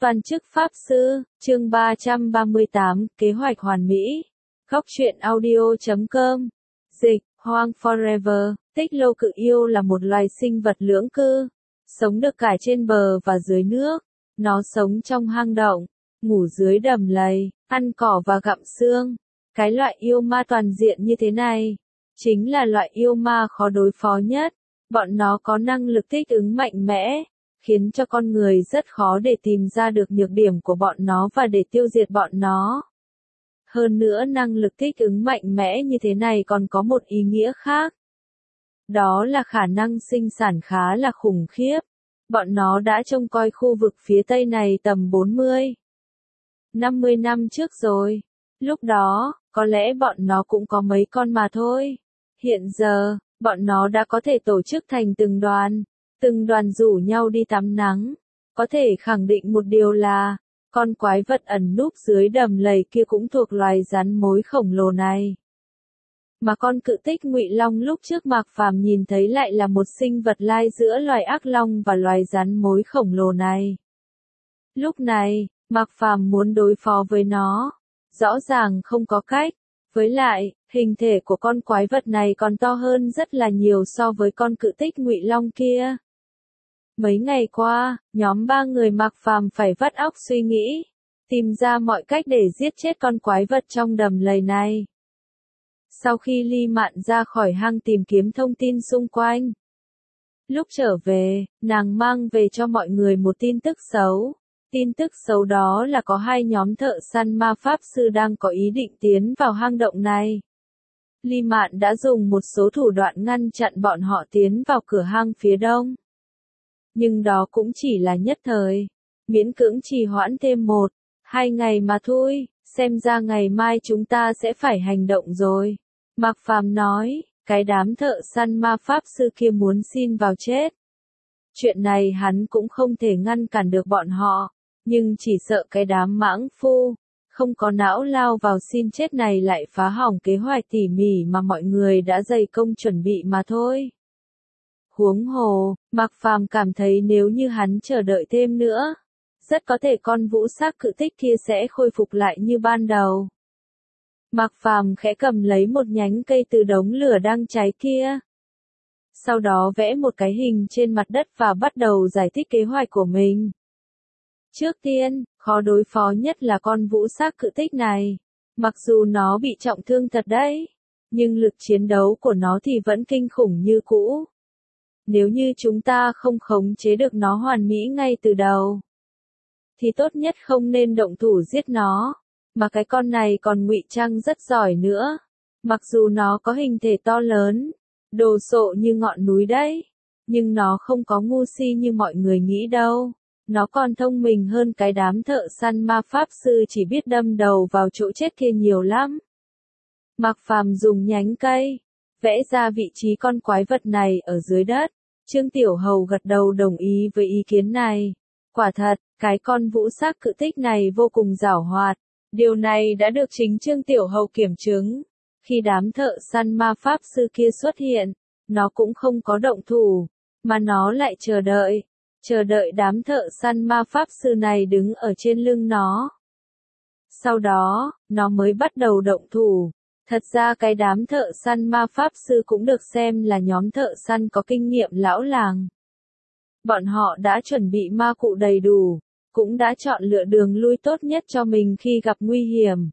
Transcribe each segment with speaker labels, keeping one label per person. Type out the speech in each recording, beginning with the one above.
Speaker 1: Toàn chức Pháp Sư, chương 338, kế hoạch hoàn mỹ. Góc truyện audio.com. Dịch, Hoang Forever, Tích Lô Cự Yêu là một loài sinh vật lưỡng cư, sống được cả trên bờ và dưới nước. Nó sống trong hang động, ngủ dưới đầm lầy, ăn cỏ và gặm xương. Cái loại yêu ma toàn diện như thế này, chính là loại yêu ma khó đối phó nhất. Bọn nó có năng lực thích ứng mạnh mẽ, khiến cho con người rất khó để tìm ra được nhược điểm của bọn nó và để tiêu diệt bọn nó. Hơn nữa năng lực thích ứng mạnh mẽ như thế này còn có một ý nghĩa khác. Đó là khả năng sinh sản khá là khủng khiếp. Bọn nó đã trông coi khu vực phía Tây này tầm 50 năm trước rồi. Lúc đó, có lẽ bọn nó cũng có mấy con mà thôi. Hiện giờ, bọn nó đã có thể tổ chức thành từng đoàn rủ nhau đi tắm nắng. Có thể khẳng định một điều là, con quái vật ẩn núp dưới đầm lầy kia cũng thuộc loài rắn mối khổng lồ này. Mà con cự tích Ngụy Long lúc trước Mạc Phàm nhìn thấy lại là một sinh vật lai giữa loài ác long và loài rắn mối khổng lồ này. Lúc này, Mạc Phàm muốn đối phó với nó, rõ ràng không có cách. Với lại, hình thể của con quái vật này còn to hơn rất là nhiều so với con cự tích Ngụy Long kia. Mấy ngày qua, nhóm 3 người Mạc Phàm phải vắt óc suy nghĩ, tìm ra mọi cách để giết chết con quái vật trong đầm lầy này. Sau khi Ly Mạn ra khỏi hang tìm kiếm thông tin xung quanh, lúc trở về, nàng mang về cho mọi người một tin tức xấu. Tin tức xấu đó là có 2 nhóm thợ săn ma pháp sư đang có ý định tiến vào hang động này. Ly Mạn đã dùng một số thủ đoạn ngăn chặn bọn họ tiến vào cửa hang phía đông. Nhưng đó cũng chỉ là nhất thời, miễn cưỡng trì hoãn thêm 1-2 ngày mà thôi, xem ra ngày mai chúng ta sẽ phải hành động rồi. Mạc Phàm nói, cái đám thợ săn ma pháp sư kia muốn xin vào chết. Chuyện này hắn cũng không thể ngăn cản được bọn họ, nhưng chỉ sợ cái đám mãng phu, không có não lao vào xin chết này lại phá hỏng kế hoạch tỉ mỉ mà mọi người đã dày công chuẩn bị mà thôi. Huống hồ, Mạc Phàm cảm thấy nếu như hắn chờ đợi thêm nữa, rất có thể con vũ xác cự tích kia sẽ khôi phục lại như ban đầu. Mạc Phàm khẽ cầm lấy một nhánh cây từ đống lửa đang cháy kia. Sau đó vẽ một cái hình trên mặt đất và bắt đầu giải thích kế hoạch của mình. Trước tiên, khó đối phó nhất là con vũ xác cự tích này. Mặc dù nó bị trọng thương thật đấy, nhưng lực chiến đấu của nó thì vẫn kinh khủng như cũ. Nếu như chúng ta không khống chế được nó hoàn mỹ ngay từ đầu, thì tốt nhất không nên động thủ giết nó. Mà cái con này còn ngụy trang rất giỏi nữa. Mặc dù nó có hình thể to lớn, đồ sộ như ngọn núi đấy, nhưng nó không có ngu si như mọi người nghĩ đâu. Nó còn thông minh hơn cái đám thợ săn ma pháp sư chỉ biết đâm đầu vào chỗ chết kia nhiều lắm. Mạc Phàm dùng nhánh cây, vẽ ra vị trí con quái vật này ở dưới đất. Trương Tiểu Hầu gật đầu đồng ý với ý kiến này. Quả thật, cái con vũ xác cự tích này vô cùng giảo hoạt. Điều này đã được chính Trương Tiểu Hầu kiểm chứng. Khi đám thợ săn ma pháp sư kia xuất hiện, nó cũng không có động thủ, mà nó lại chờ đợi đám thợ săn ma pháp sư này đứng ở trên lưng nó. Sau đó, nó mới bắt đầu động thủ. Thật ra cái đám thợ săn ma pháp sư cũng được xem là nhóm thợ săn có kinh nghiệm lão làng. Bọn họ đã chuẩn bị ma cụ đầy đủ, cũng đã chọn lựa đường lui tốt nhất cho mình khi gặp nguy hiểm.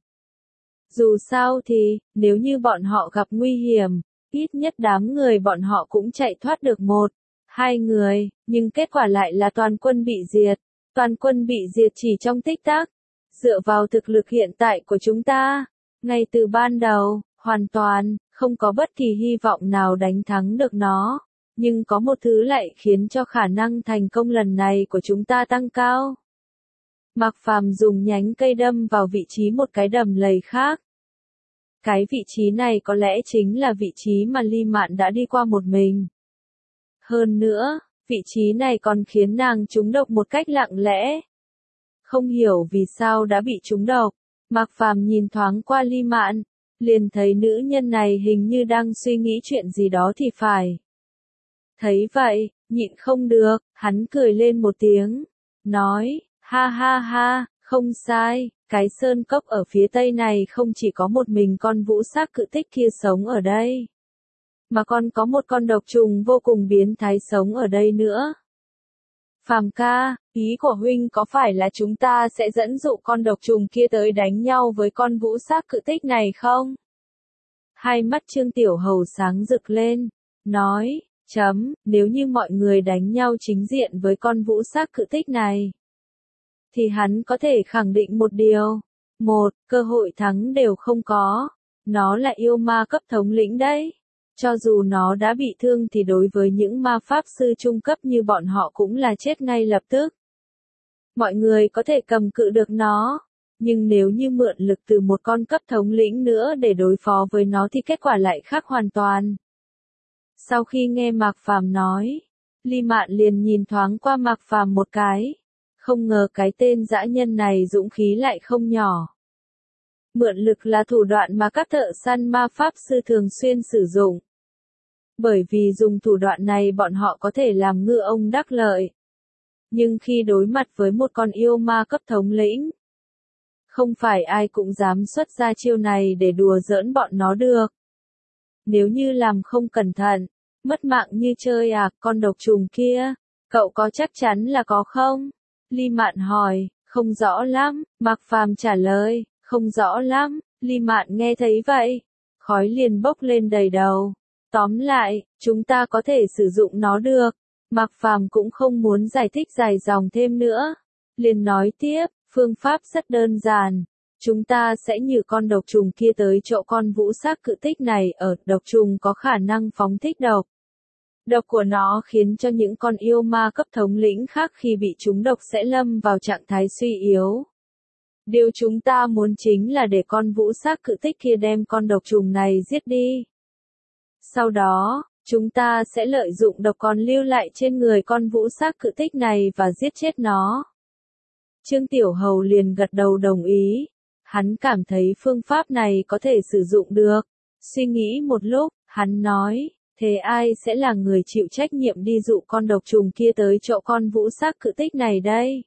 Speaker 1: Dù sao thì, nếu như bọn họ gặp nguy hiểm, ít nhất đám người bọn họ cũng chạy thoát được 1-2 người, nhưng kết quả lại là toàn quân bị diệt. Toàn quân bị diệt chỉ trong tích tắc. Dựa vào thực lực hiện tại của chúng ta, ngay từ ban đầu, hoàn toàn, không có bất kỳ hy vọng nào đánh thắng được nó. Nhưng có một thứ lại khiến cho khả năng thành công lần này của chúng ta tăng cao. Mạc Phàm dùng nhánh cây đâm vào vị trí một cái đầm lầy khác. Cái vị trí này có lẽ chính là vị trí mà Ly Mạn đã đi qua một mình. Hơn nữa, vị trí này còn khiến nàng trúng độc một cách lặng lẽ. Không hiểu vì sao đã bị trúng độc, Mạc Phàm nhìn thoáng qua Ly Mạn, liền thấy nữ nhân này hình như đang suy nghĩ chuyện gì đó thì phải. Thấy vậy, nhịn không được, hắn cười lên một tiếng, nói, Ha ha ha, không sai, cái sơn cốc ở phía tây này không chỉ có một mình con vũ xác cự tích kia sống ở đây, mà còn có một con độc trùng vô cùng biến thái sống ở đây nữa. Phàm ca, ý của huynh có phải là chúng ta sẽ dẫn dụ con độc trùng kia tới đánh nhau với con vũ xác cự tích này không? Hai mắt Trương Tiểu Hầu sáng rực lên, nói, nếu như mọi người đánh nhau chính diện với con vũ xác cự tích này, thì hắn có thể khẳng định một điều, cơ hội thắng đều không có, nó là yêu ma cấp thống lĩnh đấy. Cho dù nó đã bị thương thì đối với những ma pháp sư trung cấp như bọn họ cũng là chết ngay lập tức. Mọi người có thể cầm cự được nó, nhưng nếu như mượn lực từ một con cấp thống lĩnh nữa để đối phó với nó thì kết quả lại khác hoàn toàn. Sau khi nghe Mạc Phàm nói, Ly Mạn liền nhìn thoáng qua Mạc Phàm một cái, không ngờ cái tên dã nhân này dũng khí lại không nhỏ. Mượn lực là thủ đoạn mà các thợ săn ma pháp sư thường xuyên sử dụng. Bởi vì dùng thủ đoạn này bọn họ có thể làm ngư ông đắc lợi. Nhưng khi đối mặt với một con yêu ma cấp thống lĩnh, không phải ai cũng dám xuất ra chiêu này để đùa giỡn bọn nó được. Nếu như làm không cẩn thận, mất mạng như chơi con độc trùng kia, cậu có chắc chắn là có không? Ly Mạn hỏi, không rõ lắm, Mạc Phàm trả lời, không rõ lắm. Ly Mạn nghe thấy vậy, khói liền bốc lên đầy đầu. Tóm lại, chúng ta có thể sử dụng nó được. Mạc Phàm cũng không muốn giải thích dài dòng thêm nữa. Liền nói tiếp, phương pháp rất đơn giản. Chúng ta sẽ nhử con độc trùng kia tới chỗ con vũ xác cự tích này ở. Độc trùng có khả năng phóng thích độc. Độc của nó khiến cho những con yêu ma cấp thống lĩnh khác khi bị trúng độc sẽ lâm vào trạng thái suy yếu. Điều chúng ta muốn chính là để con vũ xác cự tích kia đem con độc trùng này giết đi. Sau đó, chúng ta sẽ lợi dụng độc còn lưu lại trên người con vũ xác cự tích này và giết chết nó. Trương Tiểu Hầu liền gật đầu đồng ý. Hắn cảm thấy phương pháp này có thể sử dụng được. Suy nghĩ một lúc, hắn nói, thế ai sẽ là người chịu trách nhiệm đi dụ con độc trùng kia tới chỗ con vũ xác cự tích này đây?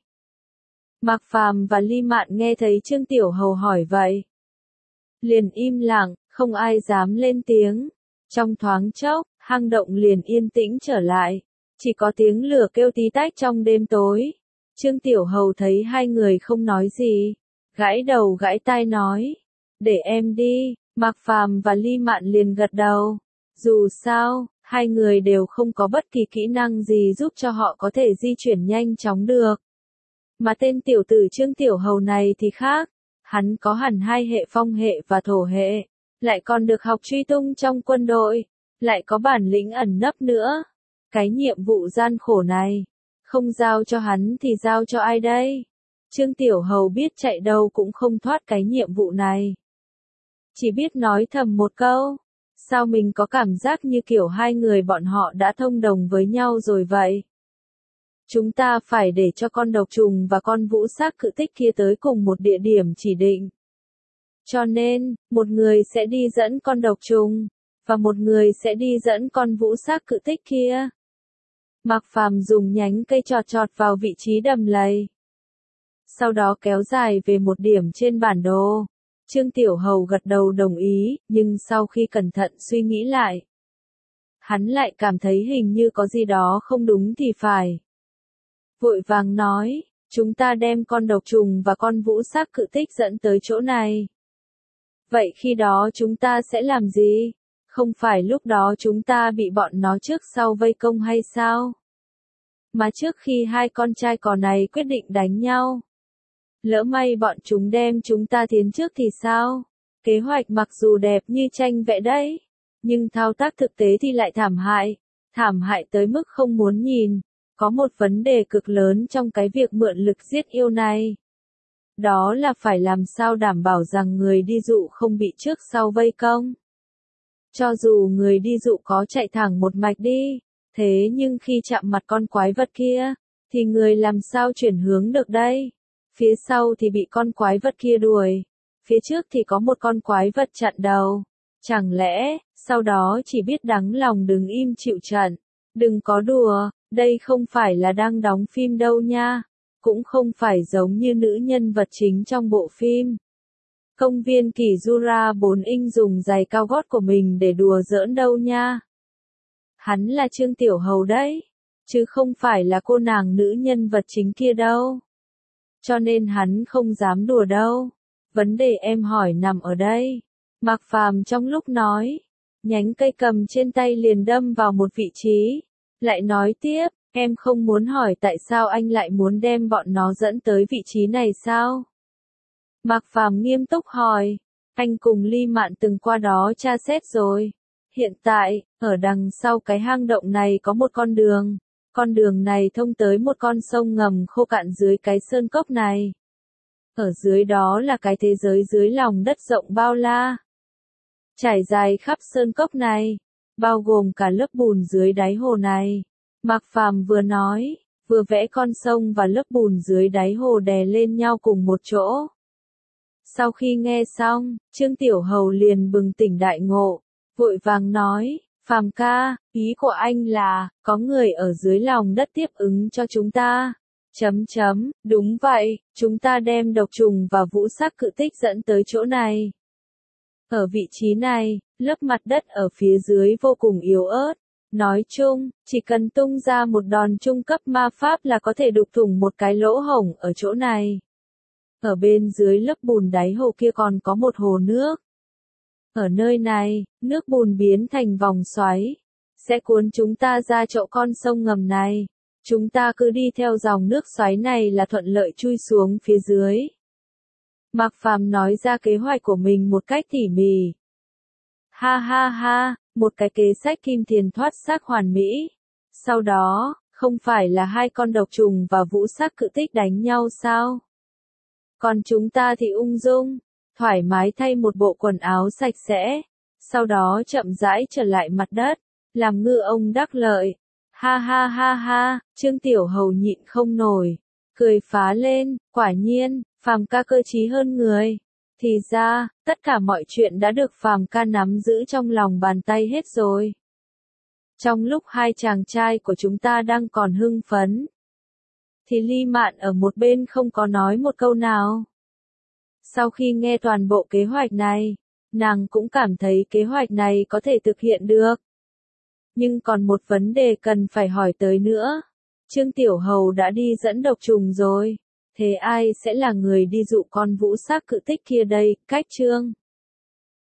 Speaker 1: Mạc Phàm và Ly Mạn nghe thấy Trương Tiểu Hầu hỏi vậy, liền im lặng, không ai dám lên tiếng. Trong thoáng chốc, hang động liền yên tĩnh trở lại, chỉ có tiếng lửa kêu tí tách trong đêm tối. Trương Tiểu Hầu thấy hai người không nói gì, gãi đầu gãi tai nói, để em đi. Mạc Phàm và Ly Mạn liền gật đầu. Dù sao, hai người đều không có bất kỳ kỹ năng gì giúp cho họ có thể di chuyển nhanh chóng được. Mà tên tiểu tử Trương Tiểu Hầu này thì khác, hắn có hẳn hai hệ phong hệ và thổ hệ, lại còn được học truy tung trong quân đội, lại có bản lĩnh ẩn nấp nữa. Cái nhiệm vụ gian khổ này, không giao cho hắn thì giao cho ai đây? Trương Tiểu Hầu biết chạy đâu cũng không thoát cái nhiệm vụ này. Chỉ biết nói thầm một câu, sao mình có cảm giác như kiểu hai người bọn họ đã thông đồng với nhau rồi vậy? Chúng ta phải để cho con độc trùng và con vũ xác cự tích kia tới cùng một địa điểm chỉ định. Cho nên, một người sẽ đi dẫn con độc trùng, và một người sẽ đi dẫn con vũ xác cự tích kia. Mạc Phàm dùng nhánh cây chọt chọt vào vị trí đầm lầy. Sau đó kéo dài về một điểm trên bản đồ. Trương Tiểu Hầu gật đầu đồng ý, nhưng sau khi cẩn thận suy nghĩ lại, hắn lại cảm thấy hình như có gì đó không đúng thì phải. Vội vàng nói, chúng ta đem con độc trùng và con vũ xác cự tích dẫn tới chỗ này. Vậy khi đó chúng ta sẽ làm gì? Không phải lúc đó chúng ta bị bọn nó trước sau vây công hay sao? Mà trước khi hai con trai cò này quyết định đánh nhau, lỡ may bọn chúng đem chúng ta tiến trước thì sao? Kế hoạch mặc dù đẹp như tranh vẽ đấy, nhưng thao tác thực tế thì lại thảm hại tới mức không muốn nhìn. Có một vấn đề cực lớn trong cái việc mượn lực giết yêu này. Đó là phải làm sao đảm bảo rằng người đi dụ không bị trước sau vây công. Cho dù người đi dụ có chạy thẳng một mạch đi, thế nhưng khi chạm mặt con quái vật kia, thì người làm sao chuyển hướng được đây? Phía sau thì bị con quái vật kia đuổi, phía trước thì có một con quái vật chặn đầu. Chẳng lẽ, sau đó chỉ biết đắng lòng đứng im chịu trận? Đừng có đùa, đây không phải là đang đóng phim đâu nha. cũng không phải giống như nữ nhân vật chính trong bộ phim. Công viên Kỳ Jura 4 Inch dùng giày cao gót của mình để đùa giỡn đâu nha. Hắn là Trương Tiểu Hầu đấy, chứ không phải là cô nàng nữ nhân vật chính kia đâu. Cho nên hắn không dám đùa đâu. Vấn đề em hỏi nằm ở đây. Mạc Phàm trong lúc nói, nhánh cây cầm trên tay liền đâm vào một vị trí. Lại nói tiếp, em không muốn hỏi tại sao anh lại muốn đem bọn nó dẫn tới vị trí này sao? Mạc Phàm nghiêm túc hỏi, anh cùng Ly Mạn từng qua đó tra xét rồi. Hiện tại, ở đằng sau cái hang động này có một con đường này thông tới một con sông ngầm khô cạn dưới cái sơn cốc này. Ở dưới đó là cái thế giới dưới lòng đất rộng bao la. Trải dài khắp sơn cốc này, bao gồm cả lớp bùn dưới đáy hồ này. Mạc Phàm vừa nói, vừa vẽ con sông và lớp bùn dưới đáy hồ đè lên nhau cùng một chỗ. Sau khi nghe xong, Trương Tiểu Hầu liền bừng tỉnh đại ngộ, vội vàng nói, Phàm ca, ý của anh là, có người ở dưới lòng đất tiếp ứng cho chúng ta. Đúng vậy, chúng ta đem độc trùng và vũ sắc cự tích dẫn tới chỗ này. Ở vị trí này, lớp mặt đất ở phía dưới vô cùng yếu ớt. Nói chung, chỉ cần tung ra một đòn trung cấp ma pháp là có thể đục thủng một cái lỗ hổng ở chỗ này. Ở bên dưới lớp bùn đáy hồ kia còn có một hồ nước. Ở nơi này, nước bùn biến thành vòng xoáy, sẽ cuốn chúng ta ra chỗ con sông ngầm này. Chúng ta cứ đi theo dòng nước xoáy này là thuận lợi chui xuống phía dưới. Mạc Phàm nói ra kế hoạch của mình một cách tỉ mỉ. Ha ha ha, một cái kế sách kim tiền thoát xác hoàn mỹ. Sau đó, không phải là hai con độc trùng và vũ sắc cự tích đánh nhau sao? Còn chúng ta thì ung dung, thoải mái thay một bộ quần áo sạch sẽ, sau đó chậm rãi trở lại mặt đất, làm ngư ông đắc lợi. Ha ha ha ha, Trương Tiểu Hầu nhịn không nổi, cười phá lên, quả nhiên, Phàm ca cơ trí hơn người. Thì ra, tất cả mọi chuyện đã được Phàm ca nắm giữ trong lòng bàn tay hết rồi. Trong lúc hai chàng trai của chúng ta đang còn hưng phấn, thì Ly Mạn ở một bên không có nói một câu nào. Sau khi nghe toàn bộ kế hoạch này, nàng cũng cảm thấy kế hoạch này có thể thực hiện được. Nhưng còn một vấn đề cần phải hỏi tới nữa. Trương Tiểu Hầu đã đi dẫn độc trùng rồi. Thế ai sẽ là người đi dụ con vũ sắc cự tích kia đây? Cách Trương